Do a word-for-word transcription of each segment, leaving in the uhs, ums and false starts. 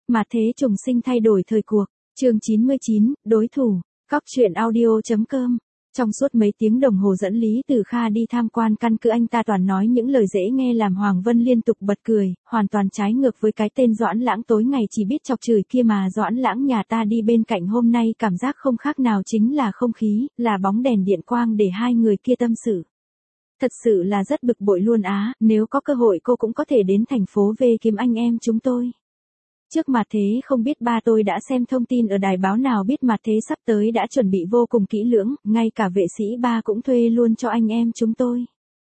Mà thế trùng sinh thay đổi thời cuộc, chương chín mươi chín, đối thủ, Cóc truyện audio.com. Trong suốt mấy tiếng đồng hồ dẫn Lý Tử Kha đi tham quan căn cứ, anh ta toàn nói những lời dễ nghe làm Hoàng Vân liên tục bật cười, hoàn toàn trái ngược với cái tên Doãn Lãng tối ngày chỉ biết chọc chửi kia mà. Doãn Lãng nhà ta đi bên cạnh hôm nay cảm giác không khác nào chính là không khí, là bóng đèn điện quang để hai người kia tâm sự. Thật sự là rất bực bội luôn á, nếu có cơ hội cô cũng có thể đến thành phố V kiếm anh em chúng tôi. Trước mặt thế không biết ba tôi đã xem thông tin ở đài báo nào biết mặt thế sắp tới đã chuẩn bị vô cùng kỹ lưỡng, ngay cả vệ sĩ ba cũng thuê luôn cho anh em chúng tôi.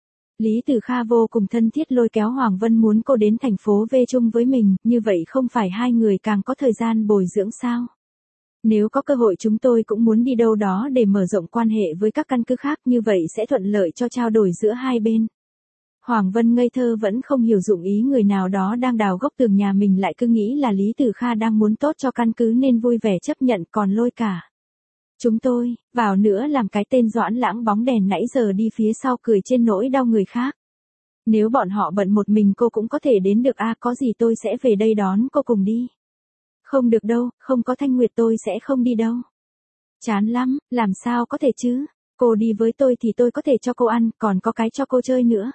Lý Tử Kha vô cùng thân thiết lôi kéo Hoàng Vân muốn cô đến thành phố V chung với mình, như vậy không phải hai người càng có thời gian bồi dưỡng sao? Nếu có cơ hội chúng tôi cũng muốn đi đâu đó để mở rộng quan hệ với các căn cứ khác, như vậy sẽ thuận lợi cho trao đổi giữa hai bên. Hoàng Vân ngây thơ vẫn không hiểu dụng ý người nào đó đang đào gốc tường nhà mình lại cứ nghĩ là Lý Tử Kha đang muốn tốt cho căn cứ nên vui vẻ chấp nhận, còn lôi cả chúng tôi vào nữa làm cái tên Doãn Lãng bóng đèn nãy giờ đi phía sau cười trên nỗi đau người khác. Nếu bọn họ bận một mình cô cũng có thể đến được a, à, có gì tôi sẽ về đây đón cô cùng đi. Không được đâu, không có Thanh Nguyệt tôi sẽ không đi đâu. Chán lắm, làm sao có thể chứ, cô đi với tôi thì tôi có thể cho cô ăn, còn có cái cho cô chơi nữa.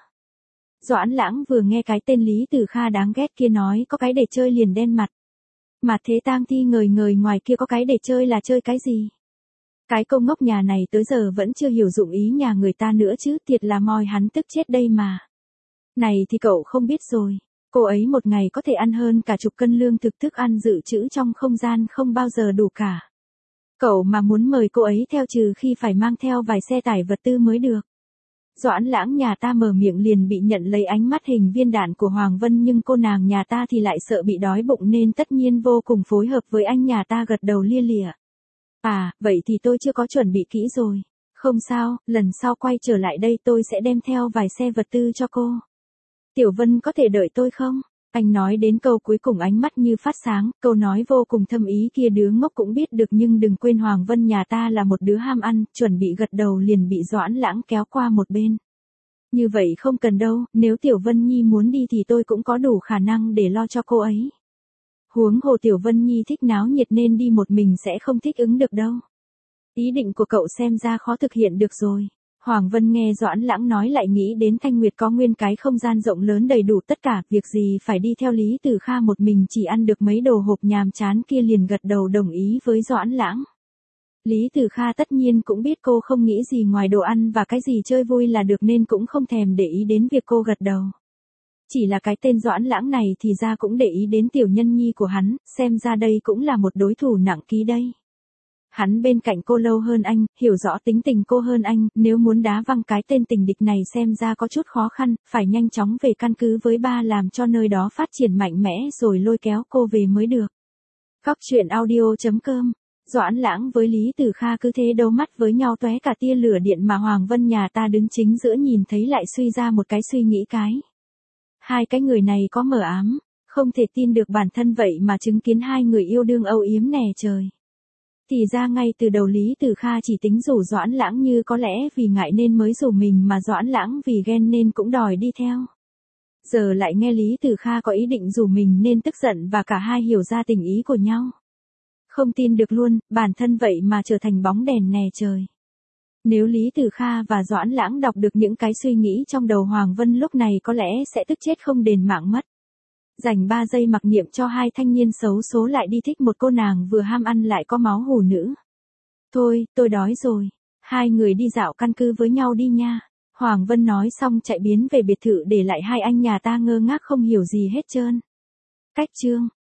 Doãn Lãng vừa nghe cái tên Lý Tử Kha đáng ghét kia nói có cái để chơi liền đen mặt. Mà thế Tang Thi ngời ngời ngoài kia có cái để chơi là chơi cái gì? Cái cô ngốc nhà này tới giờ vẫn chưa hiểu dụng ý nhà người ta nữa chứ, thiệt là moi hắn tức chết đây mà. Này thì cậu không biết rồi, cô ấy một ngày có thể ăn hơn cả chục cân lương thực, thức ăn dự trữ trong không gian không bao giờ đủ cả. Cậu mà muốn mời cô ấy theo trừ khi phải mang theo vài xe tải vật tư mới được. Doãn Lãng nhà ta mở miệng liền bị nhận lấy ánh mắt hình viên đạn của Hoàng Vân, nhưng cô nàng nhà ta thì lại sợ bị đói bụng nên tất nhiên vô cùng phối hợp với anh nhà ta, gật đầu lia lịa. À, vậy thì tôi chưa có chuẩn bị kỹ rồi. Không sao, lần sau quay trở lại đây tôi sẽ đem theo vài xe vật tư cho cô. Tiểu Vân có thể đợi tôi không? Anh nói đến câu cuối cùng ánh mắt như phát sáng, câu nói vô cùng thâm ý kia đứa ngốc cũng biết được, nhưng đừng quên Hoàng Vân nhà ta là một đứa ham ăn, chuẩn bị gật đầu liền bị Doãn Lãng kéo qua một bên. Như vậy không cần đâu, nếu Tiểu Vân Nhi muốn đi thì tôi cũng có đủ khả năng để lo cho cô ấy. Huống hồ Tiểu Vân Nhi thích náo nhiệt nên đi một mình sẽ không thích ứng được đâu. Ý định của cậu xem ra khó thực hiện được rồi. Hoàng Vân nghe Doãn Lãng nói lại nghĩ đến Thanh Nguyệt có nguyên cái không gian rộng lớn đầy đủ tất cả, việc gì phải đi theo Lý Tử Kha một mình chỉ ăn được mấy đồ hộp nhàm chán kia, liền gật đầu đồng ý với Doãn Lãng. Lý Tử Kha tất nhiên cũng biết cô không nghĩ gì ngoài đồ ăn và cái gì chơi vui là được nên cũng không thèm để ý đến việc cô gật đầu. Chỉ là cái tên Doãn Lãng này thì ra cũng để ý đến tiểu nhân nhi của hắn, xem ra đây cũng là một đối thủ nặng ký đây. Hắn bên cạnh cô lâu hơn anh, hiểu rõ tính tình cô hơn anh, nếu muốn đá văng cái tên tình địch này xem ra có chút khó khăn, phải nhanh chóng về căn cứ với ba làm cho nơi đó phát triển mạnh mẽ rồi lôi kéo cô về mới được. Cóc truyện audio.com. Doãn Lãng với Lý Tử Kha cứ thế đấu mắt với nhau tóe cả tia lửa điện, mà Hoàng Vân nhà ta đứng chính giữa nhìn thấy lại suy ra một cái suy nghĩ cái. Hai cái người này có mờ ám, không thể tin được bản thân vậy mà chứng kiến hai người yêu đương âu yếm nè trời. Thì ra ngay từ đầu Lý Tử Kha chỉ tính rủ Doãn Lãng, như có lẽ vì ngại nên mới rủ mình, mà Doãn Lãng vì ghen nên cũng đòi đi theo. Giờ lại nghe Lý Tử Kha có ý định rủ mình nên tức giận và cả hai hiểu ra tình ý của nhau. Không tin được luôn, bản thân vậy mà trở thành bóng đèn nè trời. Nếu Lý Tử Kha và Doãn Lãng đọc được những cái suy nghĩ trong đầu Hoàng Vân lúc này có lẽ sẽ tức chết không đền mạng mất. Dành ba giây mặc niệm cho hai thanh niên xấu số lại đi thích một cô nàng vừa ham ăn lại có máu hủ nữ. Thôi, tôi đói rồi. Hai người đi dạo căn cứ với nhau đi nha. Hoàng Vân nói xong chạy biến về biệt thự để lại hai anh nhà ta ngơ ngác không hiểu gì hết trơn. Cách chương